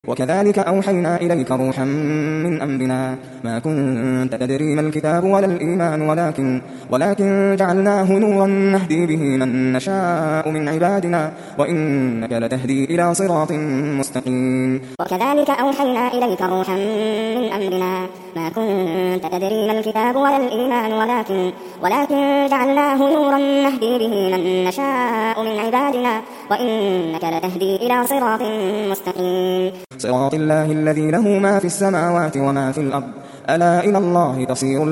وكذلك أوحينا إليك روحا من أمرنا ما كنت تدري ما الكتاب ولا الإيمان ولكن جعلناه نورا نهدي به من نشاء من عبادنا وإنك لتهدي إلى صراط مستقيم. وكذلك أوحينا إليك روحا من أمرنا ما كنت تدري ما الكتاب ولا الإيمان ولكن جعلناه نورا نهدي به من نشاء من عبادنا وإنك لتهدي إلى صراط مستقيم. صراط الله الذي له ما في السماوات وما في الأرض ألا إلى الله تصير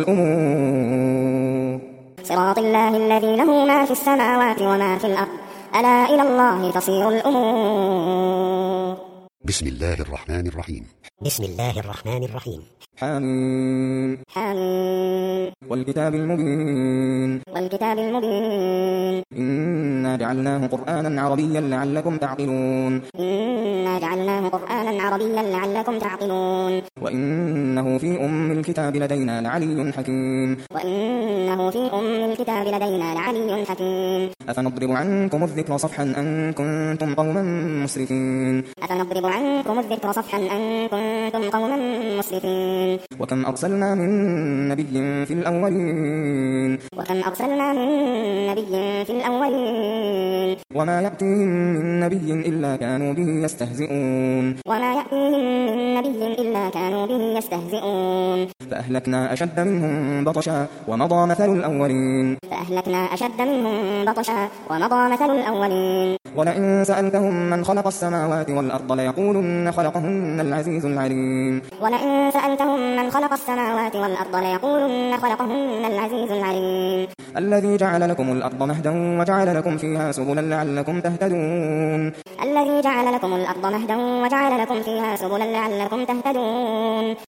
الأمور. صراط الله الذي له ما في السماوات وما في الأرض ألا إلى الله تصير الأمور. بسم الله الرحمن الرحيم. بسم الله الرحمن الرحيم. حميم. حميم. والكتاب المبين. والكتاب المبين. إنا جعلناه قرآنا عربيا لعلكم تعقلون. إنا جعلناه قرآنا عربيا لعلكم تعقلون. وإنه في أم الكتاب لدينا لعلي حكيم. وإنه في أم الكتاب لدينا لعلي حكيم. أفنضرب عنكم الذكر صفحا أن كنتم قوما مسرفين. أفنضرب عنكم الذكر صفحا أن كنتم قوما مسرفين. وكم أرسلنا من نبي في الأولين. وكم أرسلنا من نبي في الأولين. وما يأتيهم من نبي إلا كانوا به يستهزئون. وما يأتيهم من نبي إلا كانوا به يستهزئون. فأهلكنا أشد منهم بطشا ومضى مثل الأولين. فأهلكنا أشد منهم بطشا ومضى مثل الأولين. ولئن سألتهم من خلق السماوات والأرض ليقولن خلقهن العزيز العليم. ولئن سألتهم من خلق السماوات والأرض ليقولن خلقهن العزيز العليم. الذي جعل لكم الأرض مهدا وجعل لكم فيها سبلا لعلكم تهتدون. الذي جعل لكم الأرض مهدا وجعل لكم فيها سبلا لعلكم تهتدون.